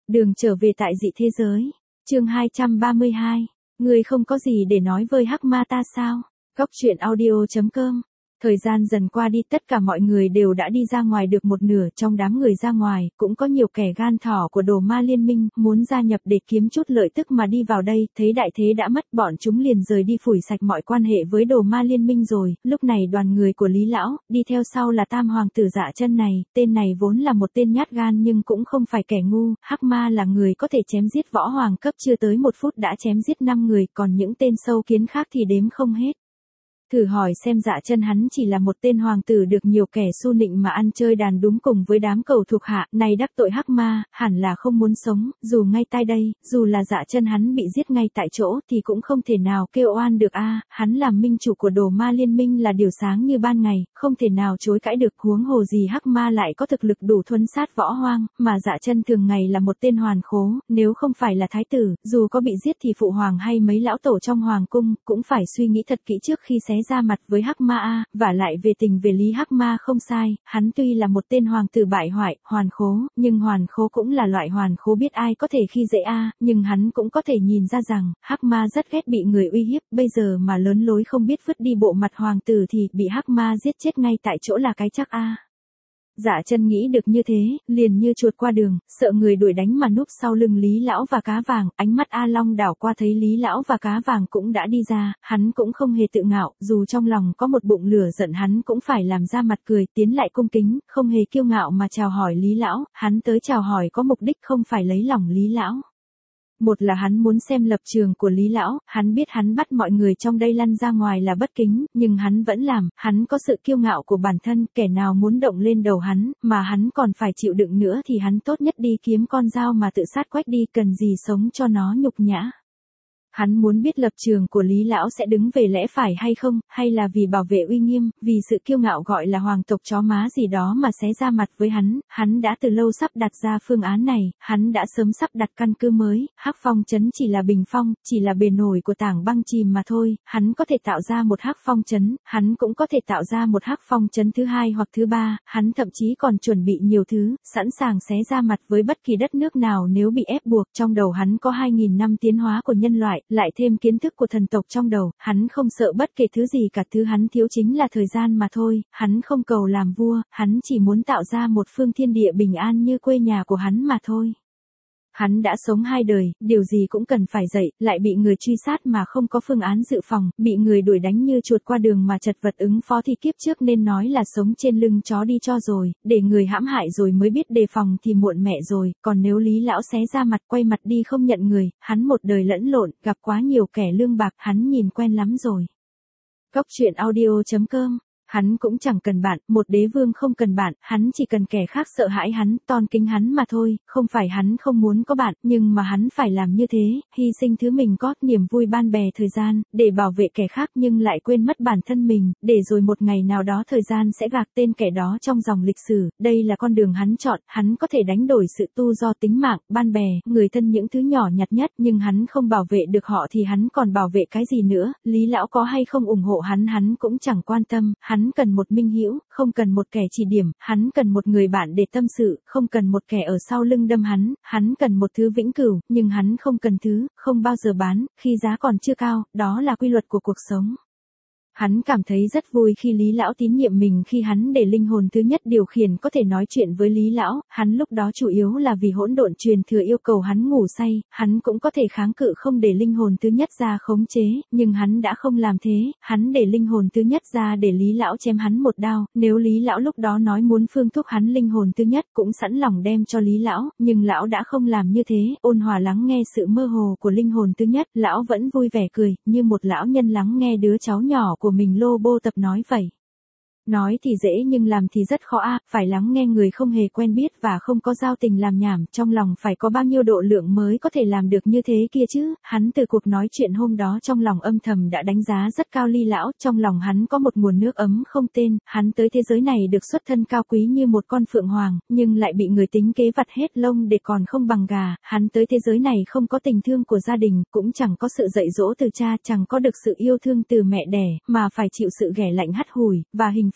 Đường trở về tại dị thế giới. Chương 232. Ngươi không có gì để nói với Hắc Ma ta sao? Góc truyện audio.com. Thời gian dần qua đi, tất cả mọi người đều đã đi ra ngoài được một nửa. Trong đám người ra ngoài, cũng có nhiều kẻ gan thỏ của Đồ Ma Liên Minh, muốn gia nhập để kiếm chút lợi tức mà đi vào đây. Thấy đại thế đã mất, bọn chúng liền rời đi phủi sạch mọi quan hệ với Đồ Ma Liên Minh rồi. Lúc này đoàn người của Lý Lão, đi theo sau là Tam Hoàng tử Dạ Chân này. Tên này vốn là một tên nhát gan nhưng cũng không phải kẻ ngu. Hắc Ma là người có thể chém giết võ hoàng cấp, chưa tới 1 phút đã chém giết 5 người, còn những tên sâu kiến khác thì đếm không hết. Thử hỏi xem Dạ Chân hắn chỉ là một tên hoàng tử được nhiều kẻ xu nịnh mà ăn chơi đàn đúng cùng với đám cầu thuộc hạ, này đắc tội Hắc Ma, hẳn là không muốn sống, dù ngay tại đây, dù là Dạ Chân hắn bị giết ngay tại chỗ thì cũng không thể nào kêu oan được a, hắn làm minh chủ của Đồ Ma Liên Minh là điều sáng như ban ngày, không thể nào chối cãi được, huống hồ gì Hắc Ma lại có thực lực đủ thuần sát võ hoang, mà Dạ Chân thường ngày là một tên hoàn khố, nếu không phải là thái tử, dù có bị giết thì phụ hoàng hay mấy lão tổ trong hoàng cung cũng phải suy nghĩ thật kỹ trước khi xé ra mặt với Hắc Ma a, vả lại về tình về lý Hắc Ma không sai, hắn tuy là một tên hoàng tử bại hoại, hoàn khố, nhưng hoàn khố cũng là loại hoàn khố biết ai có thể khi dễ a, nhưng hắn cũng có thể nhìn ra rằng, Hắc Ma rất ghét bị người uy hiếp, bây giờ mà lớn lối không biết vứt đi bộ mặt hoàng tử thì bị Hắc Ma giết chết ngay tại chỗ là cái chắc a. Dạ Chân nghĩ được như thế, liền như chuột qua đường, sợ người đuổi đánh mà núp sau lưng Lý Lão và Cá Vàng, ánh mắt A Long đảo qua thấy Lý Lão và Cá Vàng cũng đã đi ra, hắn cũng không hề tự ngạo, dù trong lòng có một bụng lửa giận hắn cũng phải làm ra mặt cười, tiến lại cung kính, không hề kiêu ngạo mà chào hỏi Lý Lão, hắn tới chào hỏi có mục đích không phải lấy lòng Lý Lão. Một là hắn muốn xem lập trường của Lý Lão, hắn biết hắn bắt mọi người trong đây lăn ra ngoài là bất kính, nhưng hắn vẫn làm, hắn có sự kiêu ngạo của bản thân, kẻ nào muốn động lên đầu hắn, mà hắn còn phải chịu đựng nữa thì hắn tốt nhất đi kiếm con dao mà tự sát quách đi, cần gì sống cho nó nhục nhã. Hắn muốn biết lập trường của Lý Lão sẽ đứng về lẽ phải hay không, hay là vì bảo vệ uy nghiêm, vì sự kiêu ngạo gọi là hoàng tộc chó má gì đó mà xé ra mặt với hắn đã từ lâu sắp đặt ra phương án này, hắn đã sớm sắp đặt căn cứ mới, Hắc Phong trấn chỉ là bình phong, chỉ là bề nổi của tảng băng chìm mà thôi, hắn có thể tạo ra một Hắc Phong trấn, hắn cũng có thể tạo ra một Hắc Phong trấn thứ 2 hoặc thứ 3, hắn thậm chí còn chuẩn bị nhiều thứ, sẵn sàng xé ra mặt với bất kỳ đất nước nào nếu bị ép buộc, trong đầu hắn có 2.000 năm tiến hóa của nhân loại, lại thêm kiến thức của thần tộc trong đầu, hắn không sợ bất kể thứ gì cả, thứ hắn thiếu chính là thời gian mà thôi, hắn không cầu làm vua, hắn chỉ muốn tạo ra một phương thiên địa bình an như quê nhà của hắn mà thôi. Hắn đã sống 2 đời, điều gì cũng cần phải dậy, lại bị người truy sát mà không có phương án dự phòng, bị người đuổi đánh như chuột qua đường mà chật vật ứng phó thì kiếp trước nên nói là sống trên lưng chó đi cho rồi, để người hãm hại rồi mới biết đề phòng thì muộn mẹ rồi, còn nếu Lý Lão xé ra mặt quay mặt đi không nhận người, hắn một đời lẫn lộn, gặp quá nhiều kẻ lương bạc, hắn nhìn quen lắm rồi. Góc truyện audio.com. Hắn cũng chẳng cần bạn, một đế vương không cần bạn, hắn chỉ cần kẻ khác sợ hãi hắn, tôn kính hắn mà thôi, không phải hắn không muốn có bạn, nhưng mà hắn phải làm như thế, hy sinh thứ mình có, niềm vui ban bè thời gian, để bảo vệ kẻ khác nhưng lại quên mất bản thân mình, để rồi một ngày nào đó thời gian sẽ gạc tên kẻ đó trong dòng lịch sử, đây là con đường hắn chọn, hắn có thể đánh đổi sự tu do tính mạng, ban bè, người thân những thứ nhỏ nhặt nhất, nhưng hắn không bảo vệ được họ thì hắn còn bảo vệ cái gì nữa, Lý Lão có hay không ủng hộ hắn cũng chẳng quan tâm, hắn cần một minh hữu, không cần một kẻ chỉ điểm, hắn cần một người bạn để tâm sự, không cần một kẻ ở sau lưng đâm hắn cần một thứ vĩnh cửu, nhưng hắn không cần thứ, không bao giờ bán, khi giá còn chưa cao, đó là quy luật của cuộc sống. Hắn cảm thấy rất vui khi Lý Lão tín nhiệm mình, khi hắn để linh hồn thứ nhất điều khiển có thể nói chuyện với Lý Lão, hắn lúc đó chủ yếu là vì hỗn độn truyền thừa yêu cầu hắn ngủ say, hắn cũng có thể kháng cự không để linh hồn thứ nhất ra khống chế, nhưng hắn đã không làm thế, hắn để linh hồn thứ nhất ra để Lý Lão chém hắn một đao, nếu Lý Lão lúc đó nói muốn phương thúc hắn linh hồn thứ nhất cũng sẵn lòng đem cho Lý Lão, nhưng Lão đã không làm như thế, ôn hòa lắng nghe sự mơ hồ của linh hồn thứ nhất, Lão vẫn vui vẻ cười, như một lão nhân lắng nghe đứa cháu nhỏ của mình lô bô tập nói vậy. Nói thì dễ nhưng làm thì rất khó a, phải lắng nghe người không hề quen biết và không có giao tình làm nhảm, trong lòng phải có bao nhiêu độ lượng mới có thể làm được như thế kia chứ, hắn từ cuộc nói chuyện hôm đó trong lòng âm thầm đã đánh giá rất cao Lý Lão, trong lòng hắn có một nguồn nước ấm không tên, hắn tới thế giới này được xuất thân cao quý như một con phượng hoàng, nhưng lại bị người tính kế vặt hết lông để còn không bằng gà, hắn tới thế giới này không có tình thương của gia đình, cũng chẳng có sự dạy dỗ từ cha, chẳng có được sự yêu thương từ mẹ đẻ, mà phải chịu sự ghẻ lạnh hắt hủi, và hình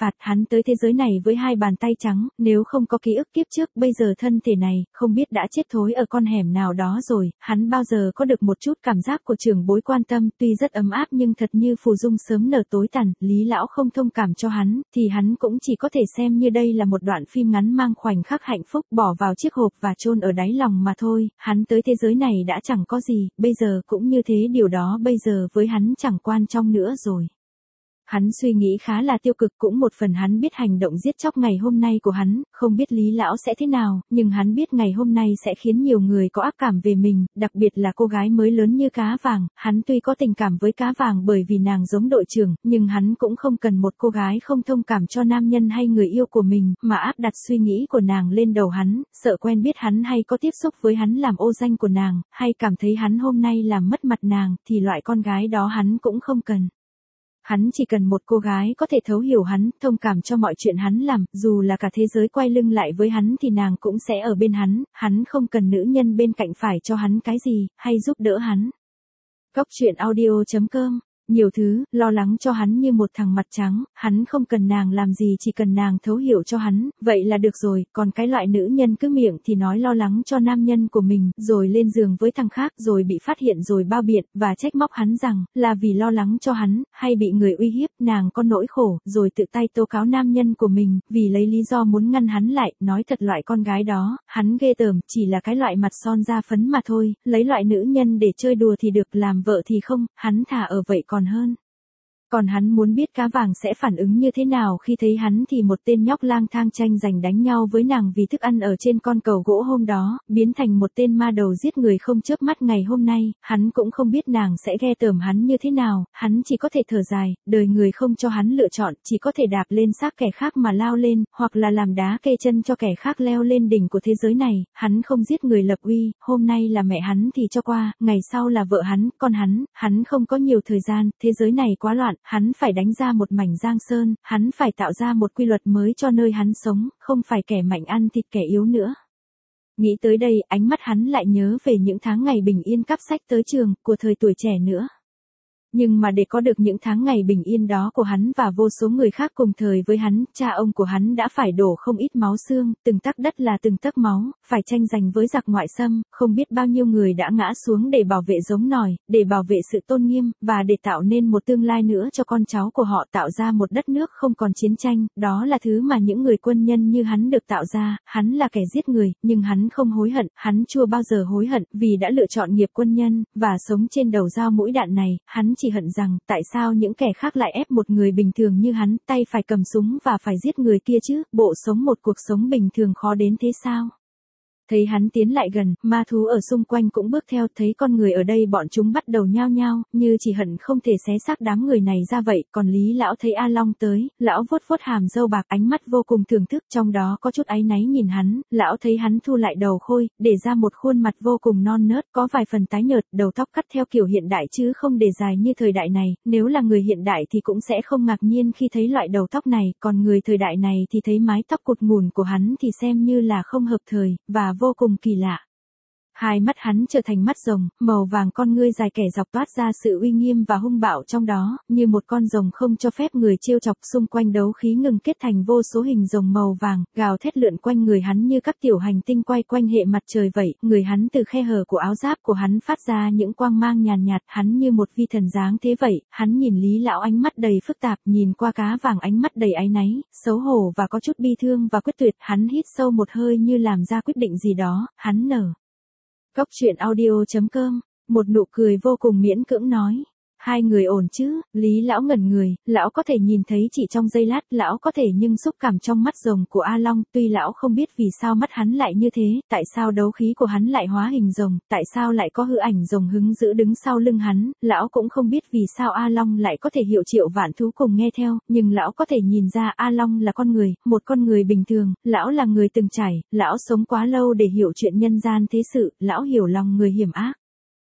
phạt, hắn tới thế giới này với hai bàn tay trắng, nếu không có ký ức kiếp trước, bây giờ thân thể này, không biết đã chết thối ở con hẻm nào đó rồi, hắn bao giờ có được một chút cảm giác của trưởng bối quan tâm, tuy rất ấm áp nhưng thật như phù dung sớm nở tối tàn, Lý lão không thông cảm cho hắn, thì hắn cũng chỉ có thể xem như đây là một đoạn phim ngắn mang khoảnh khắc hạnh phúc bỏ vào chiếc hộp và chôn ở đáy lòng mà thôi, hắn tới thế giới này đã chẳng có gì, bây giờ cũng như thế, điều đó bây giờ với hắn chẳng quan trọng nữa rồi. Hắn suy nghĩ khá là tiêu cực, cũng một phần hắn biết hành động giết chóc ngày hôm nay của hắn, không biết Lý lão sẽ thế nào, nhưng hắn biết ngày hôm nay sẽ khiến nhiều người có ác cảm về mình, đặc biệt là cô gái mới lớn như Cá Vàng, hắn tuy có tình cảm với Cá Vàng bởi vì nàng giống đội trưởng, nhưng hắn cũng không cần một cô gái không thông cảm cho nam nhân hay người yêu của mình, mà áp đặt suy nghĩ của nàng lên đầu hắn, sợ quen biết hắn hay có tiếp xúc với hắn làm ô danh của nàng, hay cảm thấy hắn hôm nay làm mất mặt nàng, thì loại con gái đó hắn cũng không cần. Hắn chỉ cần một cô gái có thể thấu hiểu hắn, thông cảm cho mọi chuyện hắn làm, dù là cả thế giới quay lưng lại với hắn thì nàng cũng sẽ ở bên hắn không cần nữ nhân bên cạnh phải cho hắn cái gì, hay giúp đỡ hắn. Góc truyện audio.com. Nhiều thứ, lo lắng cho hắn như một thằng mặt trắng, hắn không cần nàng làm gì, chỉ cần nàng thấu hiểu cho hắn, vậy là được rồi, còn cái loại nữ nhân cứ miệng thì nói lo lắng cho nam nhân của mình, rồi lên giường với thằng khác, rồi bị phát hiện rồi bao biện, và trách móc hắn rằng, là vì lo lắng cho hắn, hay bị người uy hiếp, nàng có nỗi khổ, rồi tự tay tố cáo nam nhân của mình, vì lấy lý do muốn ngăn hắn lại, nói thật loại con gái đó, hắn ghê tởm, chỉ là cái loại mặt son da phấn mà thôi, lấy loại nữ nhân để chơi đùa thì được, làm vợ thì không, hắn thà ở vậy còn hơn. Còn hắn muốn biết Cá Vàng sẽ phản ứng như thế nào khi thấy hắn thì một tên nhóc lang thang tranh giành đánh nhau với nàng vì thức ăn ở trên con cầu gỗ hôm đó, biến thành một tên ma đầu giết người không chớp mắt ngày hôm nay, hắn cũng không biết nàng sẽ ghê tởm hắn như thế nào, hắn chỉ có thể thở dài, đời người không cho hắn lựa chọn, chỉ có thể đạp lên xác kẻ khác mà lao lên, hoặc là làm đá kê chân cho kẻ khác leo lên đỉnh của thế giới này, hắn không giết người lập uy, hôm nay là mẹ hắn thì cho qua, ngày sau là vợ hắn, con hắn không có nhiều thời gian, thế giới này quá loạn. Hắn phải đánh ra một mảnh giang sơn, hắn phải tạo ra một quy luật mới cho nơi hắn sống, không phải kẻ mạnh ăn thịt kẻ yếu nữa. Nghĩ tới đây, ánh mắt hắn lại nhớ về những tháng ngày bình yên cắp sách tới trường, của thời tuổi trẻ nữa. Nhưng mà để có được những tháng ngày bình yên đó của hắn và vô số người khác cùng thời với hắn, cha ông của hắn đã phải đổ không ít máu xương, từng tấc đất là từng tấc máu, phải tranh giành với giặc ngoại xâm, không biết bao nhiêu người đã ngã xuống để bảo vệ giống nòi, để bảo vệ sự tôn nghiêm, và để tạo nên một tương lai nữa cho con cháu của họ, tạo ra một đất nước không còn chiến tranh, đó là thứ mà những người quân nhân như hắn được tạo ra, hắn là kẻ giết người, nhưng hắn không hối hận, hắn chưa bao giờ hối hận, vì đã lựa chọn nghiệp quân nhân, và sống trên đầu dao mũi đạn này, hắn chỉ hận rằng, tại sao những kẻ khác lại ép một người bình thường như hắn, tay phải cầm súng và phải giết người kia chứ, bộ sống một cuộc sống bình thường khó đến thế sao? Thấy hắn tiến lại gần, ma thú ở xung quanh cũng bước theo, thấy con người ở đây bọn chúng bắt đầu nhao nhao, như chỉ hận không thể xé xác đám người này ra vậy, còn Lý lão thấy A Long tới, lão vuốt vuốt hàm râu bạc, ánh mắt vô cùng thưởng thức, trong đó có chút áy náy nhìn hắn, lão thấy hắn thu lại đầu khôi, để ra một khuôn mặt vô cùng non nớt, có vài phần tái nhợt, đầu tóc cắt theo kiểu hiện đại chứ không để dài như thời đại này, nếu là người hiện đại thì cũng sẽ không ngạc nhiên khi thấy loại đầu tóc này, còn người thời đại này thì thấy mái tóc cụt ngủn của hắn thì xem như là không hợp thời, và vô cùng kỳ lạ. Hai mắt hắn trở thành mắt rồng, màu vàng, con ngươi dài kẻ dọc toát ra sự uy nghiêm và hung bạo trong đó, như một con rồng không cho phép người trêu chọc, xung quanh đấu khí ngừng kết thành vô số hình rồng màu vàng, gào thét lượn quanh người hắn như các tiểu hành tinh quay quanh hệ mặt trời vậy, người hắn từ khe hở của áo giáp của hắn phát ra những quang mang nhàn nhạt, hắn như một vi thần dáng thế vậy, hắn nhìn Lý lão ánh mắt đầy phức tạp, nhìn qua Cá Vàng ánh mắt đầy áy náy, xấu hổ và có chút bi thương và quyết tuyệt, hắn hít sâu một hơi như làm ra quyết định gì đó, hắn nở. Góc truyện audio.com, một nụ cười vô cùng miễn cưỡng nói. Hai người ổn chứ, Lý lão ngẩn người, lão có thể nhìn thấy chỉ trong giây lát, lão có thể nhưng xúc cảm trong mắt rồng của A Long, tuy lão không biết vì sao mắt hắn lại như thế, tại sao đấu khí của hắn lại hóa hình rồng, tại sao lại có hư ảnh rồng hứng dữ đứng sau lưng hắn, lão cũng không biết vì sao A Long lại có thể hiệu triệu vạn thú cùng nghe theo, nhưng lão có thể nhìn ra A Long là con người, một con người bình thường, lão là người từng trải, lão sống quá lâu để hiểu chuyện nhân gian thế sự, lão hiểu lòng người hiểm ác.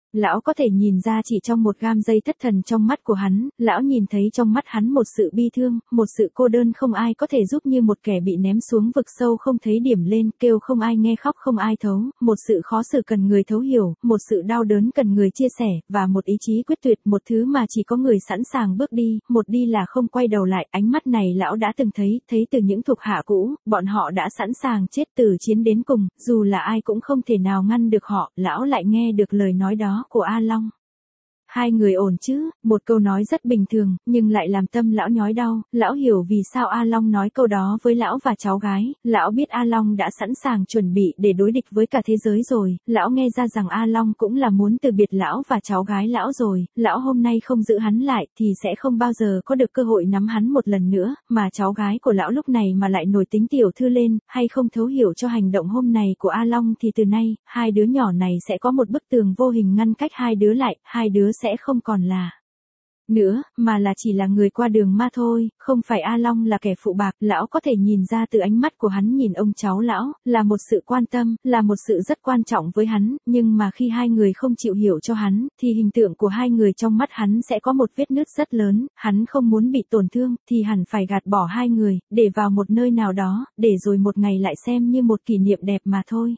Lão có thể nhìn ra chỉ trong một gam giây thất thần trong mắt của hắn, lão nhìn thấy trong mắt hắn một sự bi thương, một sự cô đơn không ai có thể giúp như một kẻ bị ném xuống vực sâu không thấy điểm lên, kêu không ai nghe khóc không ai thấu, một sự khó xử cần người thấu hiểu, một sự đau đớn cần người chia sẻ, và một ý chí quyết tuyệt, một thứ mà chỉ có người sẵn sàng bước đi, một đi là không quay đầu lại. Ánh mắt này lão đã từng thấy từ những thuộc hạ cũ, bọn họ đã sẵn sàng chết từ chiến đến cùng, dù là ai cũng không thể nào ngăn được họ. Lão lại nghe được lời nói đó của A Long. Hai người ổn chứ, một câu nói rất bình thường, nhưng lại làm tâm lão nhói đau. Lão hiểu vì sao A Long nói câu đó với lão và cháu gái, lão biết A Long đã sẵn sàng chuẩn bị để đối địch với cả thế giới rồi, lão nghe ra rằng A Long cũng là muốn từ biệt lão và cháu gái lão rồi, lão hôm nay không giữ hắn lại thì sẽ không bao giờ có được cơ hội nắm hắn một lần nữa, mà cháu gái của lão lúc này mà lại nổi tính tiểu thư lên, hay không thấu hiểu cho hành động hôm nay của A Long thì từ nay, hai đứa nhỏ này sẽ có một bức tường vô hình ngăn cách hai đứa lại, hai đứa sẽ không còn là nữa, mà là chỉ là người qua đường mà thôi, không phải A Long là kẻ phụ bạc. Lão có thể nhìn ra từ ánh mắt của hắn nhìn ông cháu lão, là một sự quan tâm, là một sự rất quan trọng với hắn, nhưng mà khi hai người không chịu hiểu cho hắn, thì hình tượng của hai người trong mắt hắn sẽ có một vết nứt rất lớn, hắn không muốn bị tổn thương, thì hẳn phải gạt bỏ hai người, để vào một nơi nào đó, để rồi một ngày lại xem như một kỷ niệm đẹp mà thôi.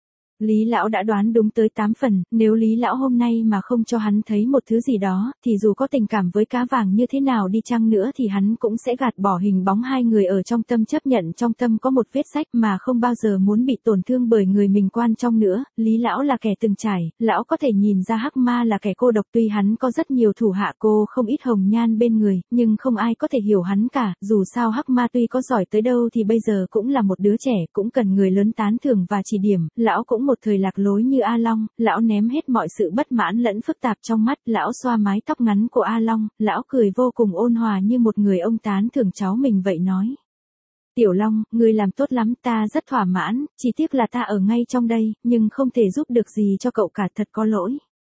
Lý lão đã đoán đúng tới 8 phần, nếu Lý lão hôm nay mà không cho hắn thấy một thứ gì đó, thì dù có tình cảm với cá vàng như thế nào đi chăng nữa thì hắn cũng sẽ gạt bỏ hình bóng hai người ở trong tâm, chấp nhận trong tâm có một vết rách mà không bao giờ muốn bị tổn thương bởi người mình quan trọng nữa. Lý lão là kẻ từng trải, lão có thể nhìn ra Hắc Ma là kẻ cô độc, tuy hắn có rất nhiều thủ hạ cô không ít hồng nhan bên người, nhưng không ai có thể hiểu hắn cả, dù sao Hắc Ma tuy có giỏi tới đâu thì bây giờ cũng là một đứa trẻ, cũng cần người lớn tán thưởng và chỉ điểm. Lão cũng một thời lạc lối như A Long, lão ném hết mọi sự bất mãn lẫn phức tạp trong mắt, lão xoa mái tóc ngắn của A Long, lão cười vô cùng ôn hòa như một người ông tán thưởng cháu mình vậy nói. Tiểu Long, ngươi làm tốt lắm, ta rất thỏa mãn, chỉ tiếc là ta ở ngay trong đây, nhưng không thể giúp được gì cho cậu cả, thật có lỗi.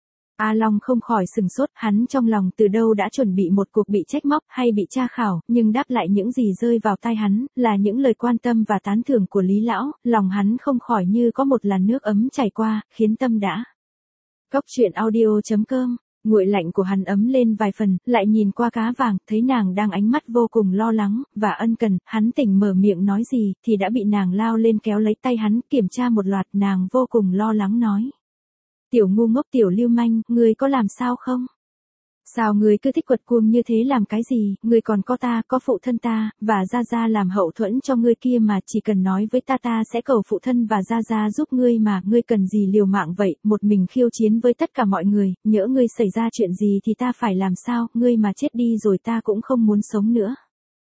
A Long không khỏi sừng sốt, hắn trong lòng từ đâu đã chuẩn bị một cuộc bị trách móc hay bị tra khảo, nhưng đáp lại những gì rơi vào tai hắn, là những lời quan tâm và tán thưởng của Lý lão, lòng hắn không khỏi như có một làn nước ấm chảy qua, khiến tâm đã. Cốc truyện audio.com, nguội lạnh của hắn ấm lên vài phần, lại nhìn qua cá vàng, thấy nàng đang ánh mắt vô cùng lo lắng, và ân cần, hắn tỉnh mở miệng nói gì, thì đã bị nàng lao lên kéo lấy tay hắn, kiểm tra một loạt, nàng vô cùng lo lắng nói. Tiểu ngu ngốc, tiểu lưu manh, ngươi có làm sao không? Sao ngươi cứ thích quật cuồng như thế làm cái gì, ngươi còn có ta, có phụ thân ta, và Gia Gia làm hậu thuẫn cho ngươi kia mà, chỉ cần nói với ta sẽ cầu phụ thân và Gia Gia giúp ngươi mà, ngươi cần gì liều mạng vậy, một mình khiêu chiến với tất cả mọi người, nhỡ ngươi xảy ra chuyện gì thì ta phải làm sao, ngươi mà chết đi rồi ta cũng không muốn sống nữa.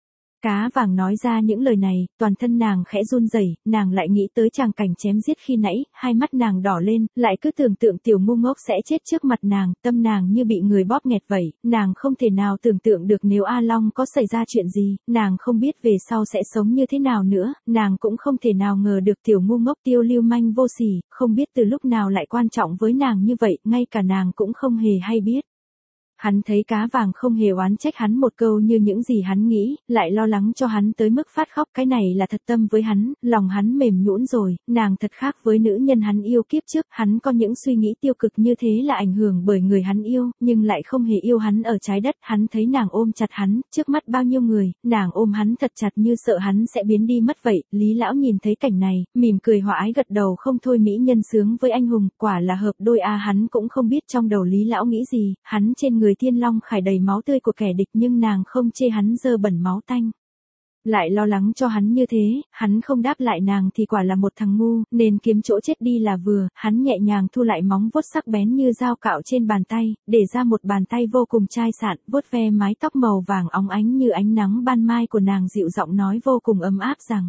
Cá vàng nói ra những lời này, toàn thân nàng khẽ run rẩy, nàng lại nghĩ tới tràng cảnh chém giết khi nãy, hai mắt nàng đỏ lên, lại cứ tưởng tượng tiểu ngu ngốc sẽ chết trước mặt nàng, tâm nàng như bị người bóp nghẹt vậy, nàng không thể nào tưởng tượng được nếu A Long có xảy ra chuyện gì, nàng không biết về sau sẽ sống như thế nào nữa, nàng cũng không thể nào ngờ được tiểu ngu ngốc tiêu lưu manh vô sỉ, không biết từ lúc nào lại quan trọng với nàng như vậy, ngay cả nàng cũng không hề hay biết. Hắn thấy cá vàng không hề oán trách hắn một câu như những gì hắn nghĩ, lại lo lắng cho hắn tới mức phát khóc, cái này là thật tâm với hắn, lòng hắn mềm nhũn rồi, nàng thật khác với nữ nhân hắn yêu kiếp trước, hắn có những suy nghĩ tiêu cực như thế là ảnh hưởng bởi người hắn yêu, nhưng lại không hề yêu hắn ở trái đất, hắn thấy nàng ôm chặt hắn, trước mắt bao nhiêu người, nàng ôm hắn thật chặt như sợ hắn sẽ biến đi mất vậy. Lý lão nhìn thấy cảnh này, mỉm cười hòa ái gật đầu, không thôi, mỹ nhân sướng với anh hùng, quả là hợp đôi a. Hắn cũng không biết trong đầu Lý lão nghĩ gì, hắn trên người Thiên Long khải đầy máu tươi của kẻ địch nhưng nàng không chê hắn dơ bẩn máu tanh. Lại lo lắng cho hắn như thế, hắn không đáp lại nàng thì quả là một thằng ngu, nên kiếm chỗ chết đi là vừa, hắn nhẹ nhàng thu lại móng vuốt sắc bén như dao cạo trên bàn tay, để ra một bàn tay vô cùng chai sạn, vuốt ve mái tóc màu vàng óng ánh như ánh nắng ban mai của nàng, dịu giọng nói vô cùng ấm áp rằng.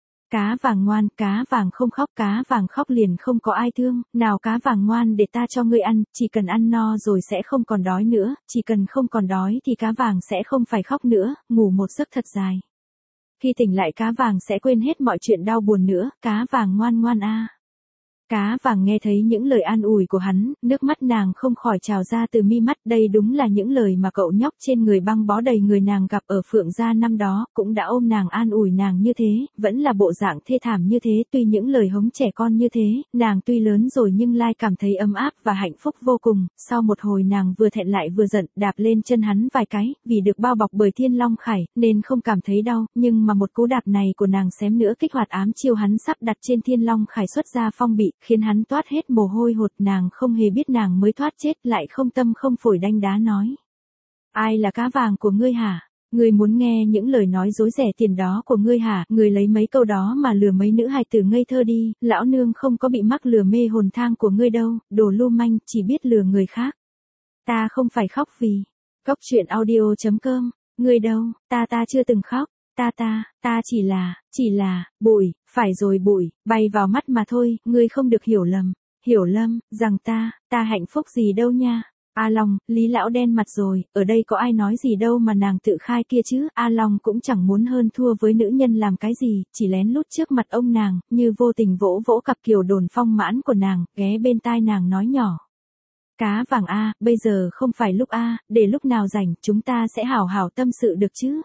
Cá vàng ngoan, cá vàng không khóc, cá vàng khóc liền không có ai thương, nào cá vàng ngoan để ta cho ngươi ăn, chỉ cần ăn no rồi sẽ không còn đói nữa, chỉ cần không còn đói thì cá vàng sẽ không phải khóc nữa, ngủ một giấc thật dài. Khi tỉnh lại cá vàng sẽ quên hết mọi chuyện đau buồn nữa, cá vàng ngoan ngoan a. Cá vàng nghe thấy những lời an ủi của hắn, nước mắt nàng không khỏi trào ra từ mi mắt, đây đúng là những lời mà cậu nhóc trên người băng bó đầy người nàng gặp ở Phượng gia năm đó, cũng đã ôm nàng an ủi nàng như thế, vẫn là bộ dạng thê thảm như thế, tuy những lời hống trẻ con như thế, nàng tuy lớn rồi nhưng lai cảm thấy ấm áp và hạnh phúc vô cùng, sau một hồi nàng vừa thẹn lại vừa giận, đạp lên chân hắn vài cái, vì được bao bọc bởi Thiên Long Khải, nên không cảm thấy đau, nhưng mà một cú đạp này của nàng xém nữa kích hoạt ám chiêu hắn sắp đặt trên Thiên Long Khải xuất ra phong bị, khiến hắn toát hết mồ hôi hột, nàng không hề biết nàng mới thoát chết, lại không tâm không phổi đanh đá nói. Ai là cá vàng của ngươi hả? Ngươi muốn nghe những lời nói dối rẻ tiền đó của ngươi hả? Ngươi lấy mấy câu đó mà lừa mấy nữ hài tử ngây thơ đi, lão nương không có bị mắc lừa mê hồn thang của ngươi đâu, đồ lưu manh, chỉ biết lừa người khác. Ta không phải khóc vì. Cóc truyện audio.com. Ngươi đâu, ta chưa từng khóc. Ta chỉ là, bụi, phải rồi bụi, bay vào mắt mà thôi, ngươi không được hiểu lầm, rằng ta hạnh phúc gì đâu nha. A Long, Lý lão đen mặt rồi, ở đây có ai nói gì đâu mà nàng tự khai kia chứ, A Long cũng chẳng muốn hơn thua với nữ nhân làm cái gì, chỉ lén lút trước mặt ông nàng, như vô tình vỗ vỗ cặp kiều đồn phong mãn của nàng, ghé bên tai nàng nói nhỏ. Cá vàng a, bây giờ không phải lúc a, để lúc nào rảnh, chúng ta sẽ hảo hảo tâm sự được chứ.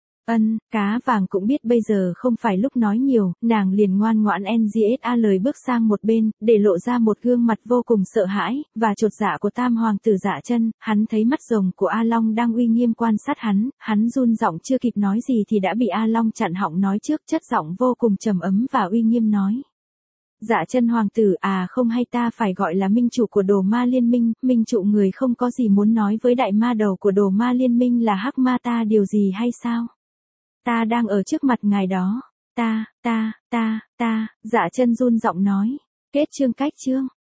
Cá vàng cũng biết bây giờ không phải lúc nói nhiều, nàng liền ngoan ngoãn NGSA lời bước sang một bên, để lộ ra một gương mặt vô cùng sợ hãi, và chột dạ của tam hoàng tử Dạ Chân, hắn thấy mắt rồng của A Long đang uy nghiêm quan sát hắn run giọng chưa kịp nói gì thì đã bị A Long chặn họng nói trước, chất giọng vô cùng trầm ấm và uy nghiêm nói. Dạ Chân hoàng tử à, không hay ta phải gọi là minh chủ của Đồ Ma Liên Minh, minh chủ người không có gì muốn nói với đại ma đầu của Đồ Ma Liên Minh là Hắc Ma ta điều gì hay sao? Ta đang ở trước mặt ngài đó. Dạ Chân run giọng nói. Kết chương.